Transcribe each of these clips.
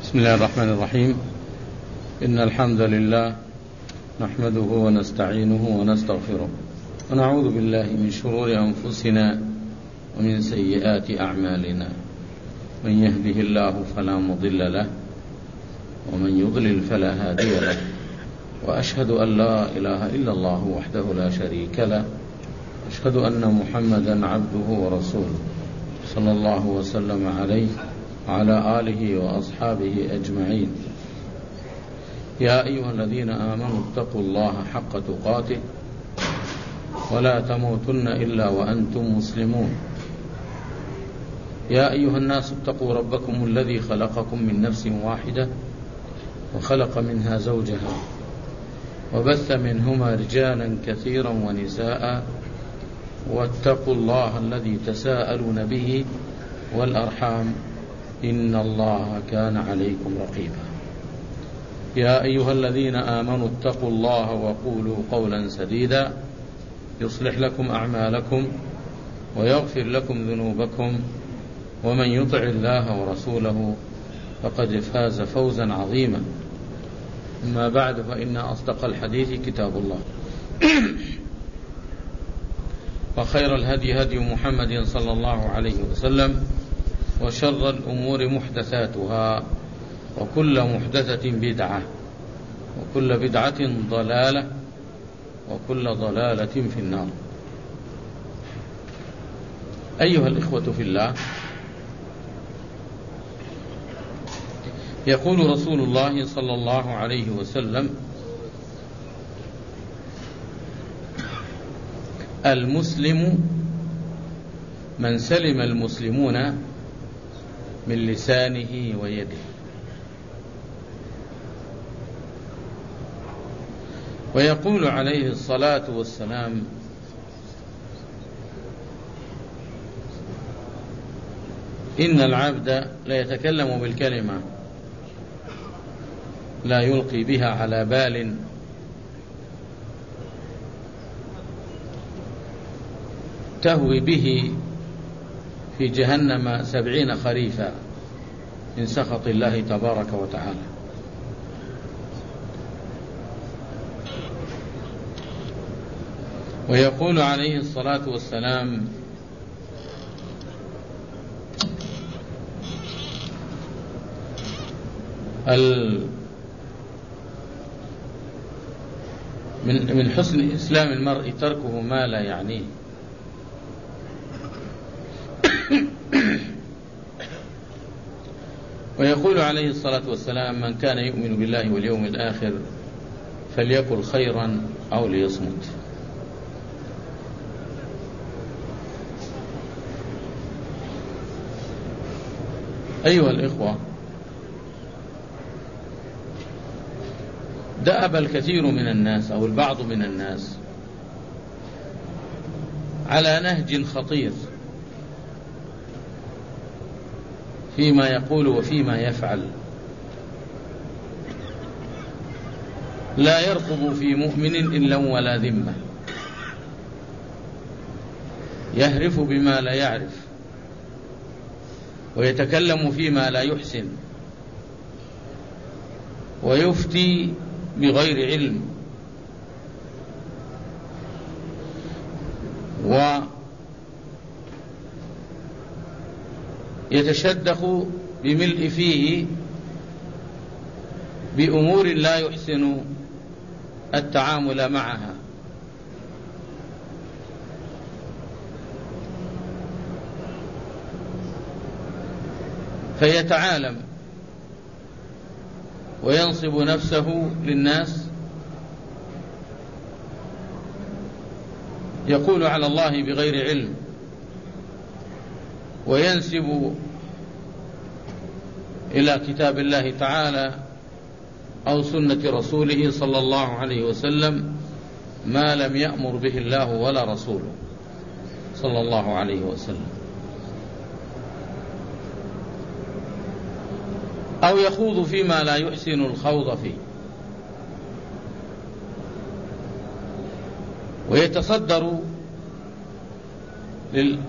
بسم الله الرحمن الرحيم. إن الحمد لله نحمده ونستعينه ونستغفره ونعوذ بالله من شرور أنفسنا ومن سيئات أعمالنا. من يهده الله فلا مضل له ومن يضلل فلا هادي له، وأشهد أن لا إله إلا الله وحده لا شريك له، أشهد أن محمدا عبده ورسوله صلى الله وسلم عليه وعلى آله وأصحابه أجمعين. يا أيها الذين آمنوا اتقوا الله حق تقاته ولا تموتن إلا وأنتم مسلمون. يا أيها الناس اتقوا ربكم الذي خلقكم من نفس واحدة وخلق منها زوجها وبث منهما رجالا كثيرا ونساء، واتقوا الله الذي تساءلون به والأرحام إن الله كان عليكم رقيبا. يا أيها الذين آمنوا اتقوا الله وقولوا قولا سديدا يصلح لكم أعمالكم ويغفر لكم ذنوبكم، ومن يطع الله ورسوله فقد فاز فوزا عظيما. أما بعد، فإن أصدق الحديث كتاب الله، وخير الهدي هدي محمد صلى الله عليه وسلم، وشر الأمور محدثاتها، وكل محدثة بدعة، وكل بدعة ضلالة، وكل ضلالة في النار. أيها الإخوة في الله، يقول رسول الله صلى الله عليه وسلم: المسلم من سلم المسلمون من لسانه ويده. ويقول عليه الصلاة والسلام: إن العبد ليتكلم بالكلمة لا يلقي بها على بال تهوي به في جهنم 70 خريفا من سخط الله تبارك وتعالى. ويقول عليه الصلاة والسلام: من حسن إسلام المرء تركه ما لا يعنيه. ويقول عليه الصلاة والسلام: من كان يؤمن بالله واليوم الآخر فليقل خيرا أو ليصمت. أيها الإخوة، دأب الكثير من الناس أو البعض من الناس على نهج خطير فيما يقول وفيما يفعل، لا يرقب في مؤمن إلا ولا ذمة، يهرف بما لا يعرف، ويتكلم فيما لا يحسن، ويفتي بغير علم، ويتشدق بملء فيه بأمور لا يحسن التعامل معها. فيتعالم وينصب نفسه للناس، يقول على الله بغير علم، وينسب إلى كتاب الله تعالى أو سنة رسوله صلى الله عليه وسلم ما لم يأمر به الله ولا رسوله صلى الله عليه وسلم، أو يخوض فيما لا يحسن الخوض فيه، ويتصدر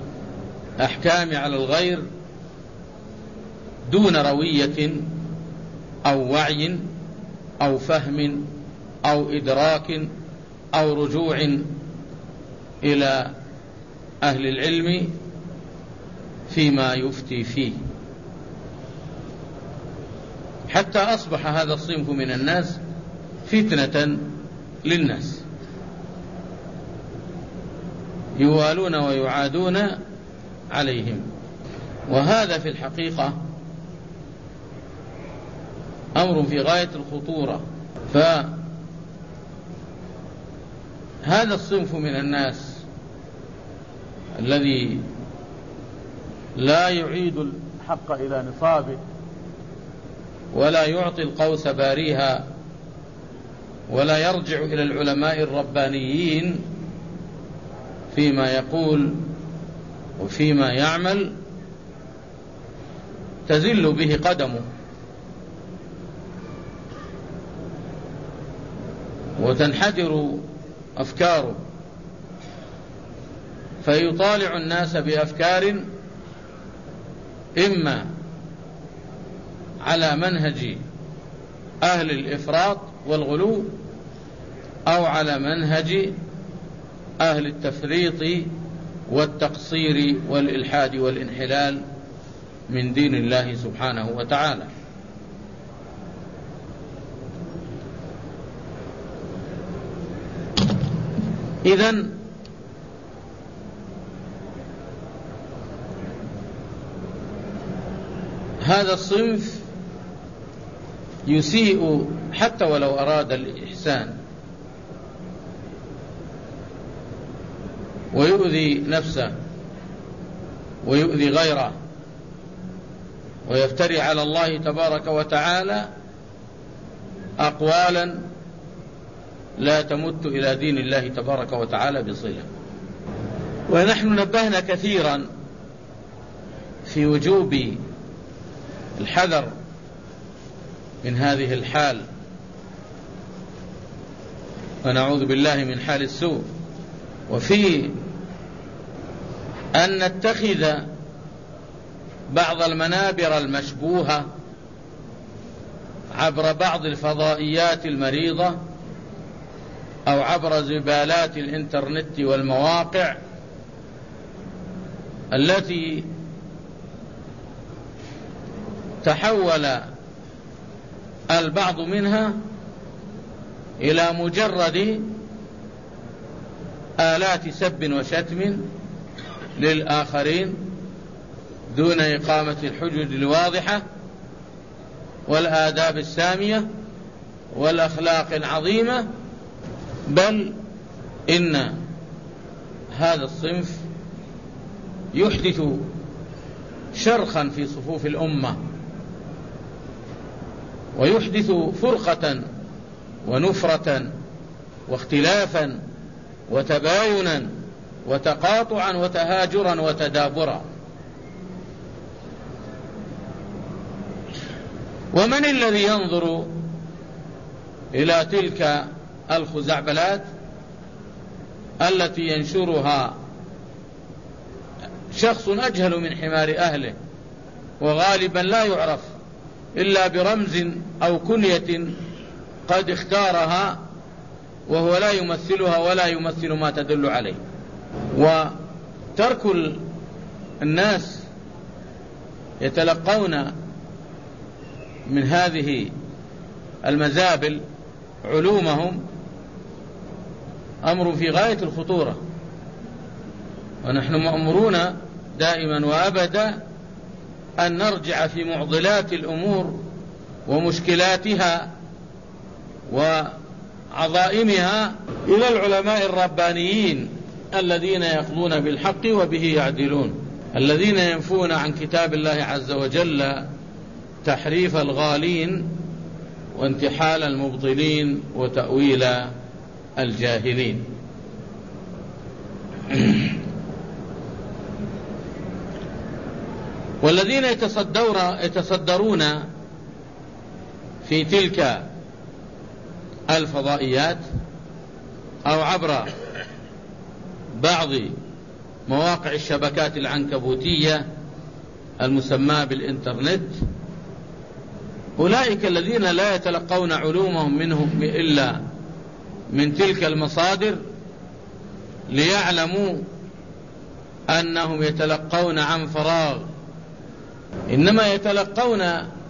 للأحكام على الغير دون روية أو وعي أو فهم أو إدراك أو رجوع إلى أهل العلم فيما يفتي فيه، حتى أصبح هذا الصنف من الناس فتنة للناس، يوالون ويعادون عليهم. وهذا في الحقيقة أمر في غاية الخطورة. فهذا الصنف من الناس الذي لا يعيد الحق إلى نصابه ولا يعطي القوس باريها ولا يرجع إلى العلماء الربانيين فيما يقول وفيما يعمل، تزل به قدمه وتنحدر أفكاره، فيطالع الناس بأفكار إما على منهج أهل الإفراط والغلو أو على منهج أهل التفريط والتقصير والإلحاد والانحلال من دين الله سبحانه وتعالى. إذن هذا الصنف يسيء حتى ولو أراد الإحسان، ويؤذي نفسه ويؤذي غيره، ويفتري على الله تبارك وتعالى أقوالا لا تمت إلى دين الله تبارك وتعالى بصلة. ونحن نبهنا كثيرا في وجوب الحذر من هذه الحال، ونعوذ بالله من حال السوء، وفي أن نتخذ بعض المنابر المشبوهة عبر بعض الفضائيات المريضة أو عبر زبالات الإنترنت والمواقع التي تحول البعض منها إلى مجرد آلات سب وشتم للآخرين دون إقامة الحجج الواضحة والآداب السامية والأخلاق العظيمة، بل إن هذا الصنف يحدث شرخا في صفوف الأمة، ويحدث فرقة ونفرة واختلافا وتباينا وتقاطعا وتهاجرا وتدابرا. ومن الذي ينظر إلى تلك الخزعبلات التي ينشرها شخص أجهل من حمار أهله، وغالبا لا يعرف إلا برمز أو كنية قد اختارها وهو لا يمثلها ولا يمثل ما تدل عليه. وترك الناس يتلقون من هذه المزابل علومهم أمر في غاية الخطورة، ونحن مأمورون دائما وأبدا أن نرجع في معضلات الأمور ومشكلاتها وعظائمها إلى العلماء الربانيين الذين يقضون بالحق وبه يعدلون، الذين ينفون عن كتاب الله عز وجل تحريف الغالين وانتحال المبطلين وتأويل الجاهلين. والذين يتصدرون في تلك الفضائيات أو عبر بعض مواقع الشبكات العنكبوتية المسماة بالإنترنت أولئك الذين لا يتلقون علومهم منهم إلا من تلك المصادر ليعلموا أنهم يتلقون عن فراغ، إنما يتلقون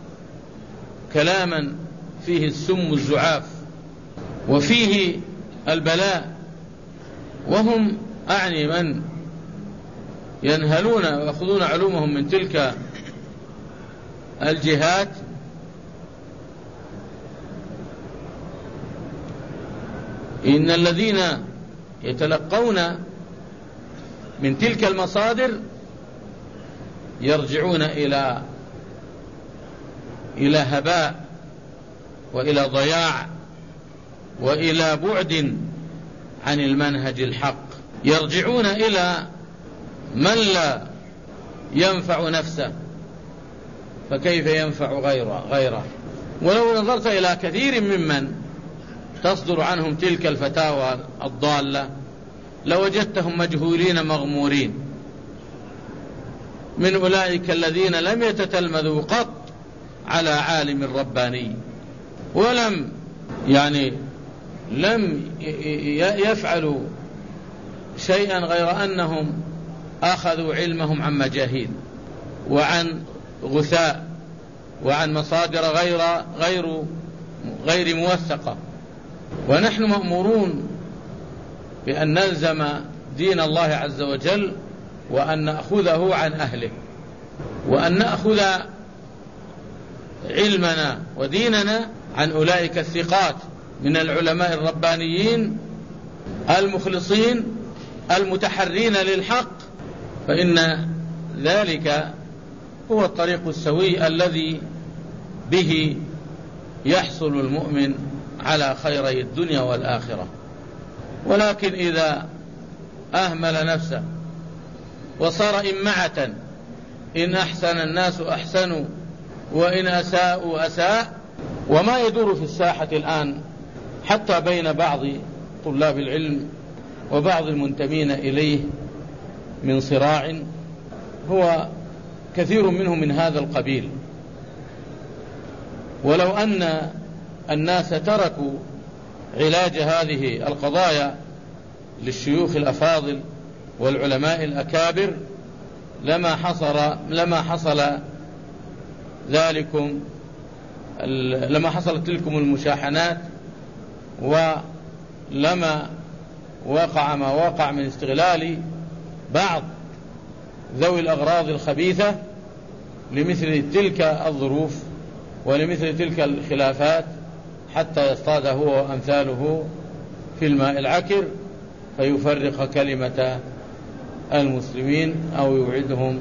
كلاما فيه السم الزعاف وفيه البلاء، وهم أعني من ينهلون ويأخذون علومهم من تلك الجهات إن الذين يتلقون من تلك المصادر يرجعون إلى هباء وإلى ضياع وإلى بعد عن المنهج الحق، يرجعون إلى من لا ينفع نفسه فكيف ينفع غيره. ولو نظرت إلى كثير ممن تصدر عنهم تلك الفتاوى الضالة لوجدتهم مجهولين مغمورين، من أولئك الذين لم يتتلمذوا قط على عالم رباني، ولم لم يفعلوا شيئا غير أنهم أخذوا علمهم عن مجاهيل وعن غثاء وعن مصادر غير موثقة. ونحن مأمورون بأن نلزم دين الله عز وجل وأن نأخذه عن أهله، وأن نأخذ علمنا وديننا عن أولئك الثقات من العلماء الربانيين المخلصين المتحرين للحق، فإن ذلك هو الطريق السوي الذي به يحصل المؤمن على خيري الدنيا والآخرة. ولكن إذا أهمل نفسه وصار إمعة، إن أحسن الناس أحسنوا وإن أساءوا أساء، وما يدور في الساحة الآن حتى بين بعض طلاب العلم وبعض المنتمين إليه من صراع هو كثير منه من هذا القبيل. ولو أن الناس تركوا علاج هذه القضايا للشيوخ الأفاضل والعلماء الأكابر لما حصلت تلكم المشاحنات، ولما وقع ما وقع من استغلال بعض ذوي الأغراض الخبيثة لمثل تلك الظروف ولمثل تلك الخلافات، حتى يصطاد هو وأمثاله في الماء العكر فيفرق كلمة المسلمين أو يبعد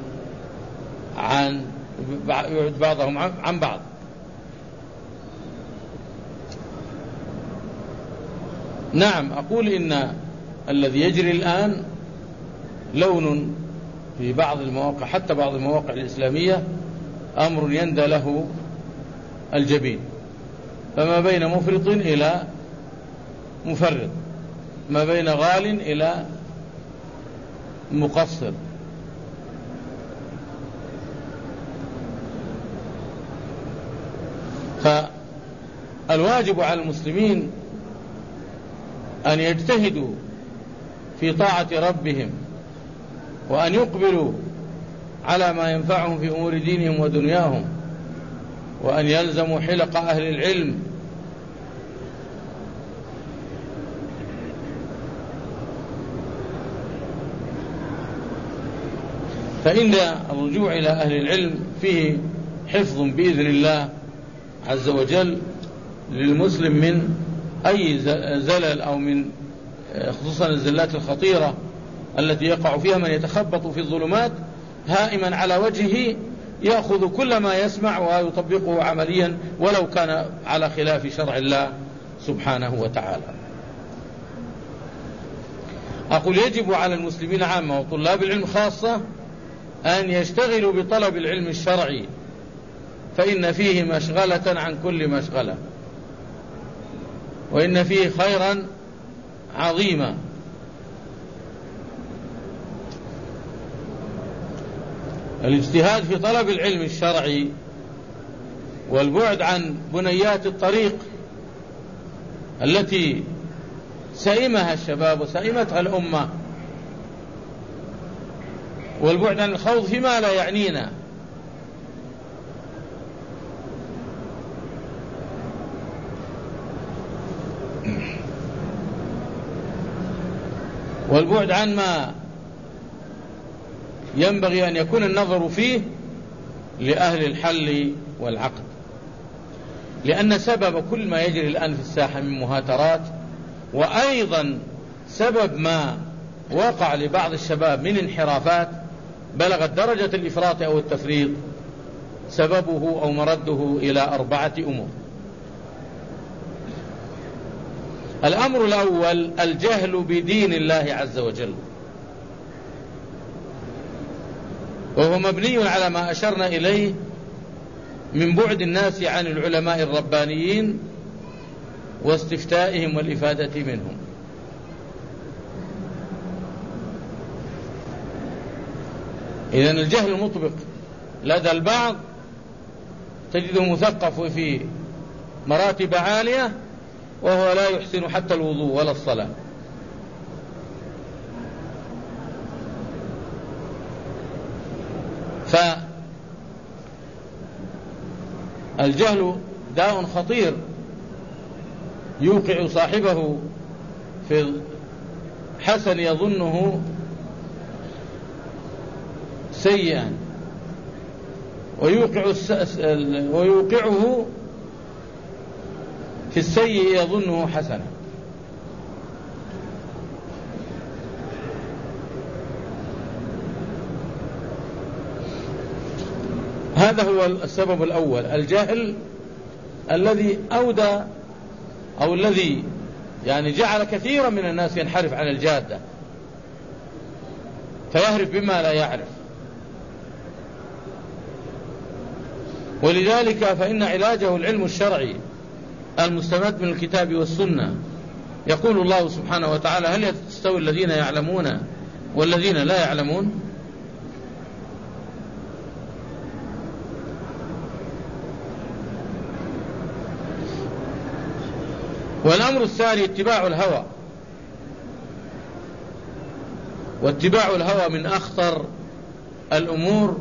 بعضهم عن بعض. نعم، أقول إن الذي يجري الآن لون في بعض المواقع، حتى بعض المواقع الإسلامية، أمر يندى له الجبين، فما بين مفرط إلى مفرط، ما بين غال إلى مقصر. فالواجب على المسلمين أن يجتهدوا في طاعة ربهم، وأن يقبلوا على ما ينفعهم في أمور دينهم ودنياهم، وأن يلزموا حلق أهل العلم، فإن الرجوع إلى أهل العلم فيه حفظ بإذن الله عز وجل للمسلم من أي زلل، أو من خصوصا الزلات الخطيرة التي يقع فيها من يتخبط في الظلمات هائما على وجهه، يأخذ كل ما يسمع ويطبقه عمليا ولو كان على خلاف شرع الله سبحانه وتعالى. أقول يجب على المسلمين عامة وطلاب العلم خاصة أن يشتغلوا بطلب العلم الشرعي، فإن فيه مشغلة عن كل مشغلة، وإن فيه خيرا عظيما. الاجتهاد في طلب العلم الشرعي والبعد عن بنيات الطريق التي سئمها الشباب وسئمتها الأمة، والبعد عن الخوض فيما لا يعنينا. والبعد عن ما ينبغي أن يكون النظر فيه لأهل الحل والعقد، لأن سبب كل ما يجري الآن في الساحة من مهاترات، وأيضا سبب ما وقع لبعض الشباب من انحرافات بلغت درجة الإفراط أو التفريط، سببه أو مرده إلى 4 أمور. الأمر الأول الجهل بدين الله عز وجل، وهو مبني على ما أشرنا إليه من بعد الناس عن العلماء الربانيين واستفتائهم والإفادة منهم. إذن الجهل المطبق لدى البعض تجده مثقف في مراتب عالية وهو لا يحسن حتى الوضوء ولا الصلاة. فالجهل داء خطير يوقع صاحبه في حسن يظنه سيئا، ويوقعه في السيء يظنه حسنا. هذا هو السبب الأول، الجهل الذي أودى أو الذي يعني جعل كثيرا من الناس ينحرف عن الجادة فيهرف بما لا يعرف. ولذلك فإن علاجه العلم الشرعي المستمد من الكتاب والسنة. يقول الله سبحانه وتعالى: هل يستوي الذين يعلمون والذين لا يعلمون؟ والأمر الثاني اتباع الهوى، واتباع الهوى من أخطر الأمور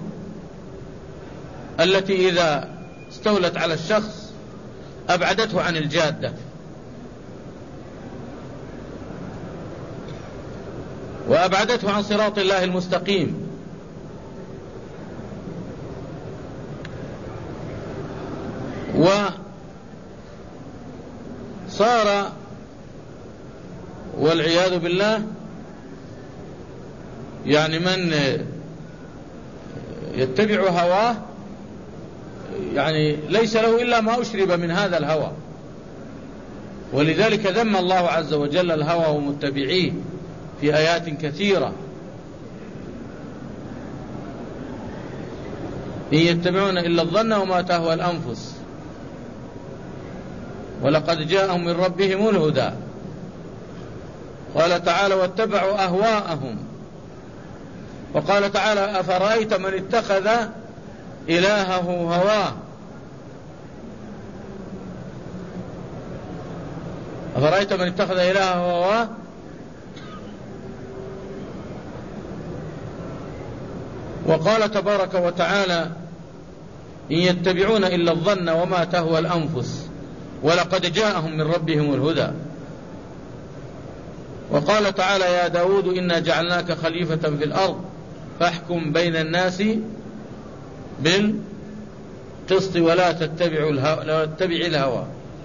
التي إذا استولت على الشخص أبعدته عن الجادة، وأبعدته عن صراط الله المستقيم. وصار والعياذ بالله يعني من يتبع هواه يعني ليس له إلا ما أشرب من هذا الهوى. ولذلك ذم الله عز وجل الهوى ومتبعيه في آيات كثيرة: إن يتبعون إلا الظن وما تهوى الأنفس ولقد جاءهم من ربهم الهدى. قال تعالى: واتبعوا أهواءهم. وقال تعالى: أفرأيت من اتخذ إلهه هواه. أفرأيت من اتخذ إلهه هواه. وقال تبارك وتعالى: إن يتبعون إلا الظن وما تهوى الأنفس ولقد جاءهم من ربهم الهدى. وقال تعالى: يا داود إنا جعلناك خليفة في الأرض فاحكم بين الناس بالقسط ولا تتبع الهوى.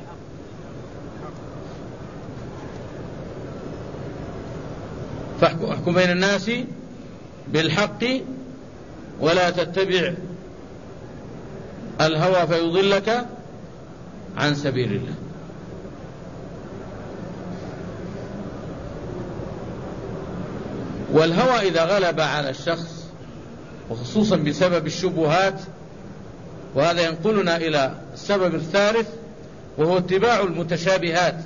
فاحكم بين الناس بالحق ولا تتبع الهوى فيضلك عن سبيل الله. والهوى إذا غلب على الشخص وخصوصا بسبب الشبهات، وهذا ينقلنا إلى السبب الثالث وهو اتباع المتشابهات.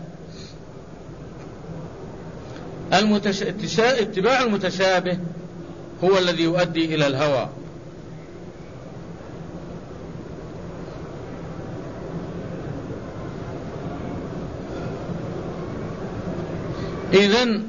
اتباع المتشابه هو الذي يؤدي إلى الهوى. إذن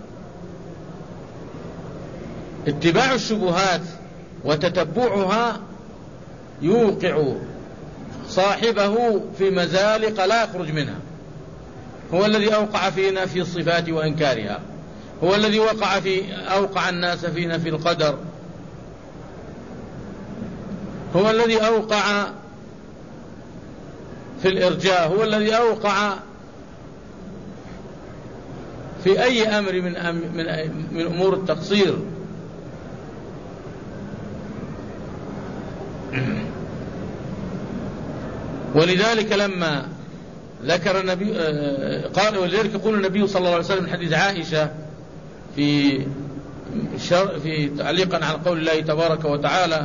اتباع الشبهات وتتبعها يوقع صاحبه في مزالق لا يخرج منها. هو الذي أوقع فينا في الصفات وإنكارها، هو الذي أوقع الناس فينا في القدر، هو الذي أوقع في الإرجاء، هو الذي أوقع في أي أمر من أمور التقصير. ولذلك لما ذكر النبي قال، ولذلك يقول النبي صلى الله عليه وسلم من حديث عائشة في تعليقا على قول الله تبارك وتعالى: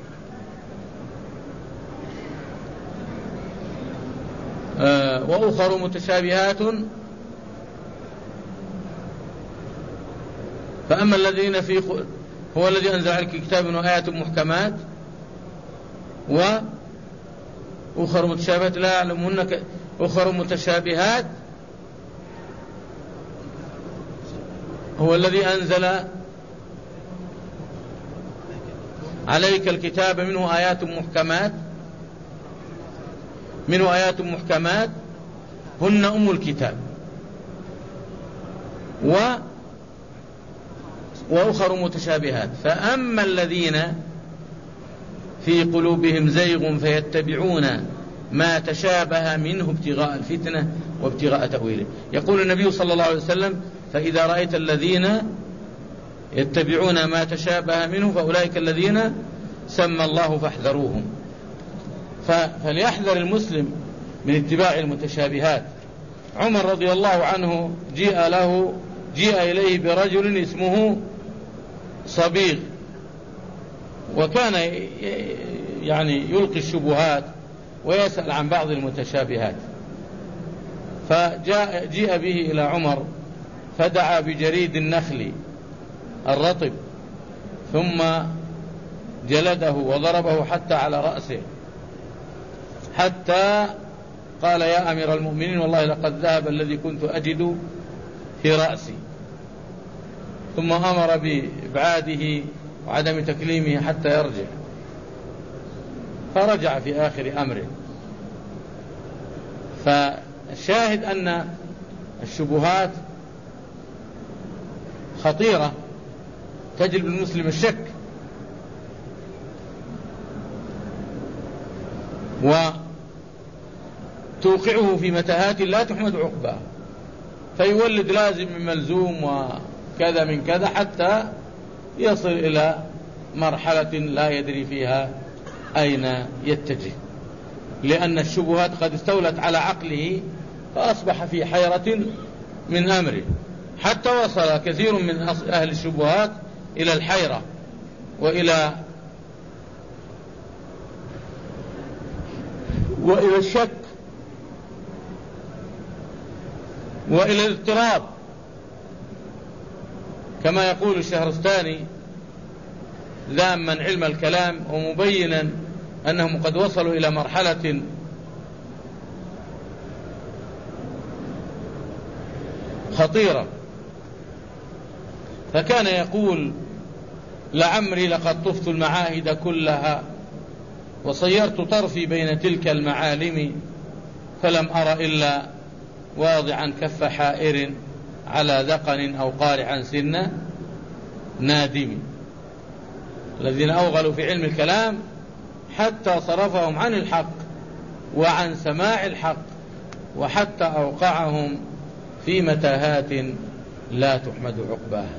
وأخر متشابهات فأما الذين هو الذي أنزل عليك كتاب وآيات محكمات وأخر متشابهات لا يعلمهن أخر متشابهات هو الذي أنزل عليك الكتاب منه آيات محكمات هن أم الكتاب وأخر متشابهات فأما الذين في قلوبهم زيغ فيتبعون ما تشابه منه ابتغاء الفتنة وابتغاء تأويله. يقول النبي صلى الله عليه وسلم: فإذا رأيت الذين يتبعون ما تشابه منه فأولئك الذين سمى الله فاحذروهم. فليحذر المسلم من اتباع المتشابهات. عمر رضي الله عنه جيء إليه برجل اسمه صبيغ، وكان يعني يلقي الشبهات ويسأل عن بعض المتشابهات، فجيء به إلى عمر فدعا بجريد النخل الرطب ثم جلده وضربه حتى على رأسه، حتى قال: يا أمير المؤمنين والله لقد ذهب الذي كنت أجد في رأسي. ثم أمر بإبعاده وعدم تكليمه حتى يرجع، فرجع في آخر أمره. فالشاهد أن الشبهات خطيرة تجلب المسلم الشك، وتوقعه في متاهات لا تحمد عقباه، فيولد لازم من ملزوم وكذا من كذا حتى يصل إلى مرحلة لا يدري فيها أين يتجه، لأن الشبهات قد استولت على عقله فأصبح في حيرة من أمره، حتى وصل كثير من أهل الشبهات إلى الحيرة وإلى الشك وإلى الاضطراب، كما يقول الشهرستاني ذاما علم الكلام ومبينا أنهم قد وصلوا إلى مرحلة خطيرة. فكان يقول: لعمري لقد طفت المعاهد كلها وصيرت طرفي بين تلك المعالم فلم أر إلا واضعا كف حائر على ذقن أو قارعا سن نادم. الذين أوغلوا في علم الكلام حتى صرفهم عن الحق وعن سماع الحق، وحتى أوقعهم في متاهات لا تحمد عقباها.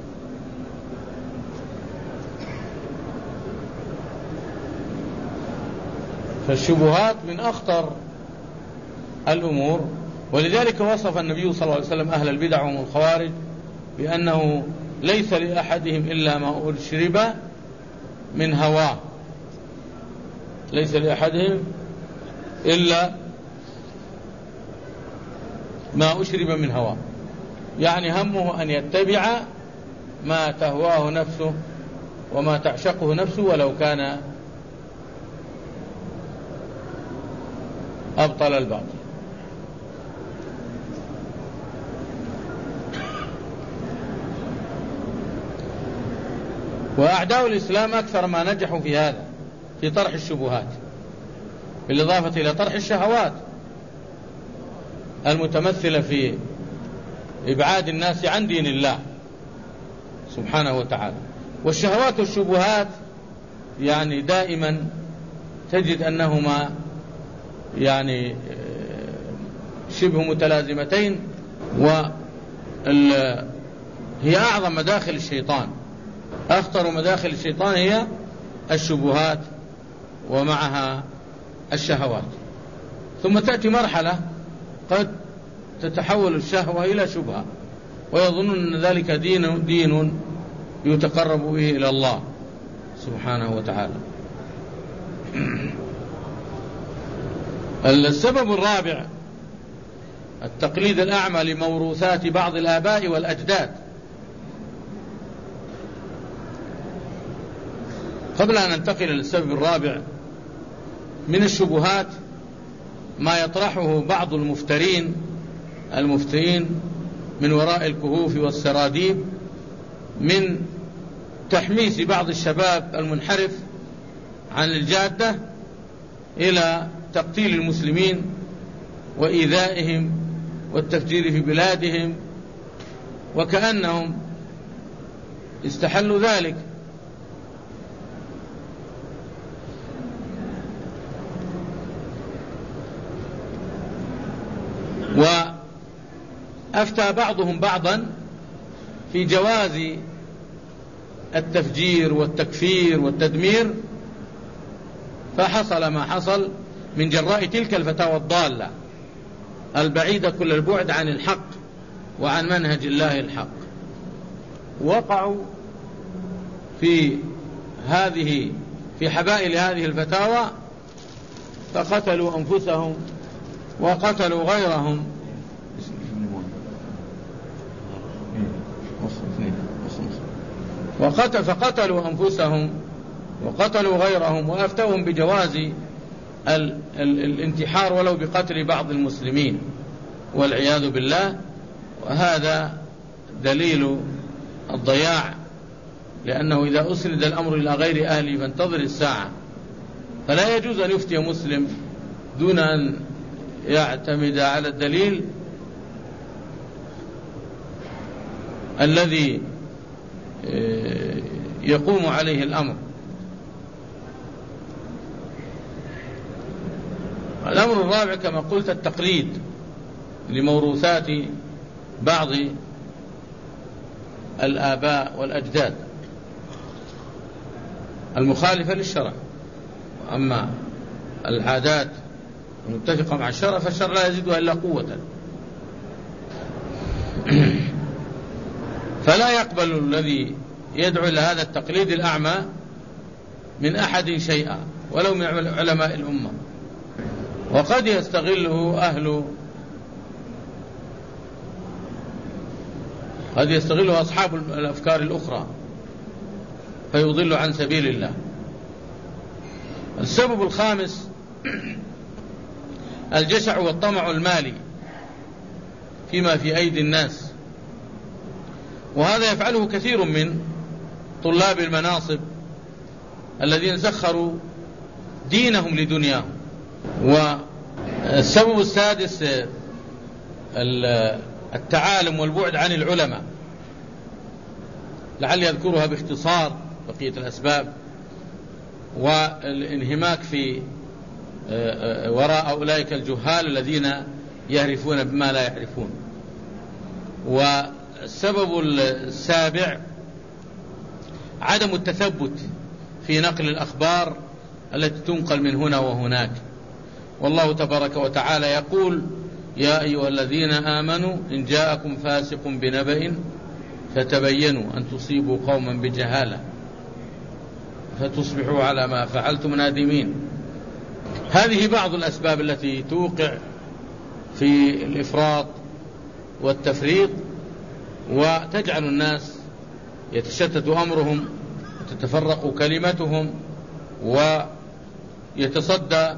فالشبهات من أخطر الأمور، ولذلك وصف النبي صلى الله عليه وسلم أهل البدع وهم الخوارج بأنه ليس لأحدهم إلا ما أشرب من هواه، ليس لأحدهم إلا ما أشرب من هواه، يعني همه أن يتبع ما تهواه نفسه وما تعشقه نفسه ولو كان أبطل الباطل. وأعداء الإسلام أكثر ما نجحوا في هذا، في طرح الشبهات، بالإضافة إلى طرح الشهوات المتمثلة في إبعاد الناس عن دين الله سبحانه وتعالى. والشهوات والشبهات يعني دائما تجد أنهما يعني شبه متلازمتين، هي أعظم مداخل الشيطان، أخطر مداخل الشيطان هي الشبهات ومعها الشهوات. ثم تأتي مرحلة قد تتحول الشهوة إلى شبهة ويظنون أن ذلك دين يتقرب به إلى الله سبحانه وتعالى. السبب الرابع التقليد الأعمى لموروثات بعض الآباء والأجداد. قبل أن ننتقل للسبب الرابع، من الشبهات ما يطرحه بعض المفترين من وراء الكهوف والسراديب من تحميس بعض الشباب المنحرف عن الجادة إلى تقتيل المسلمين وإيذائهم والتفجير في بلادهم، وكأنهم استحلوا ذلك. وأفتى بعضهم بعضا في جواز التفجير والتكفير والتدمير، فحصل ما حصل من جراء تلك الفتاوى الضالة البعيدة كل البعد عن الحق وعن منهج الله الحق. وقعوا في حبائل هذه الفتاوى، فقتلوا أنفسهم وقتلوا غيرهم. فقتلوا أنفسهم وقتلوا غيرهم، وأفتوهم بجواز الانتحار ولو بقتل بعض المسلمين والعياذ بالله. وهذا دليل الضياع، لأنه إذا أسند الأمر إلى غير أهله فانتظر الساعة. فلا يجوز أن يفتي مسلم دون أن يعتمد على الدليل الذي يقوم عليه الأمر. الأمر الرابع كما قلت التقليد لموروثات بعض الآباء والأجداد المخالفة للشرع. أما العادات المتفقة مع الشرع فالشرع لا يزيدها إلا قوة. فلا يقبل الذي يدعو إلى هذا التقليد الأعمى من أحد شيئا ولو من علماء الأمة. وقد يستغله أصحاب الأفكار الأخرى فيضل عن سبيل الله. السبب الخامس الجشع والطمع المالي فيما في أيدي الناس، وهذا يفعله كثير من طلاب المناصب الذين سخروا دينهم لدنياهم. والسبب السادس التعالم والبعد عن العلماء، لعل يذكرها باختصار بقية الأسباب، والانهماك في وراء أولئك الجهال الذين يعرفون بما لا يعرفون. والسبب السابع عدم التثبت في نقل الأخبار التي تنقل من هنا وهناك. والله تبارك وتعالى يقول: يا أيها الذين آمنوا إن جاءكم فاسق بنبأ فتبينوا أن تصيبوا قوما بجهالة فتصبحوا على ما فعلتم نادمين. هذه بعض الأسباب التي توقع في الإفراط والتفريط وتجعل الناس يتشتت أمرهم وتتفرق كلمتهم ويتصدى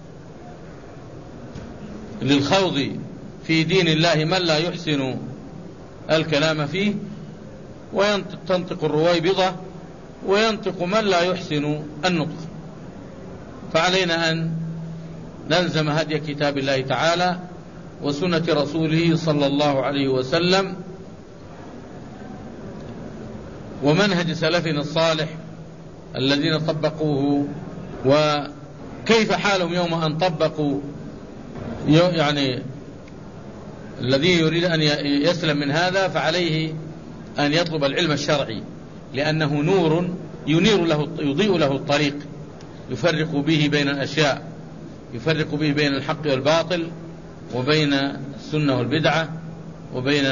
للخوض في دين الله من لا يحسن الكلام فيه، وتنطق الرويبضة وينطق من لا يحسن النطق. فعلينا أن نلزم هدي كتاب الله تعالى وسنة رسوله صلى الله عليه وسلم ومنهج سلفنا الصالح الذين طبقوه. وكيف حالهم يوم أن طبقوا، يعني الذي يريد أن يسلم من هذا فعليه أن يطلب العلم الشرعي، لأنه نور يضيء له الطريق، يفرق به بين الأشياء، يفرق به بين الحق والباطل، وبين السنة والبدعة، وبين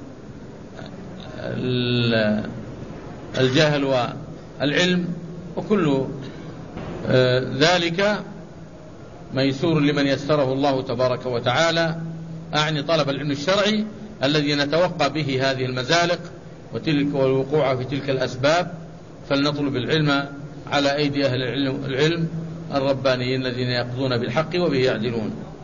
الجهل والعلم، وكل ذلك ميسور لمن يسره الله تبارك وتعالى. أعني طلب العلم الشرعي الذي نتوقع به هذه المزالق والوقوع في تلك الأسباب، فلنطلب العلم على أيدي أهل العلم الربانيين الذين يقضون بالحق وبه يعدلون.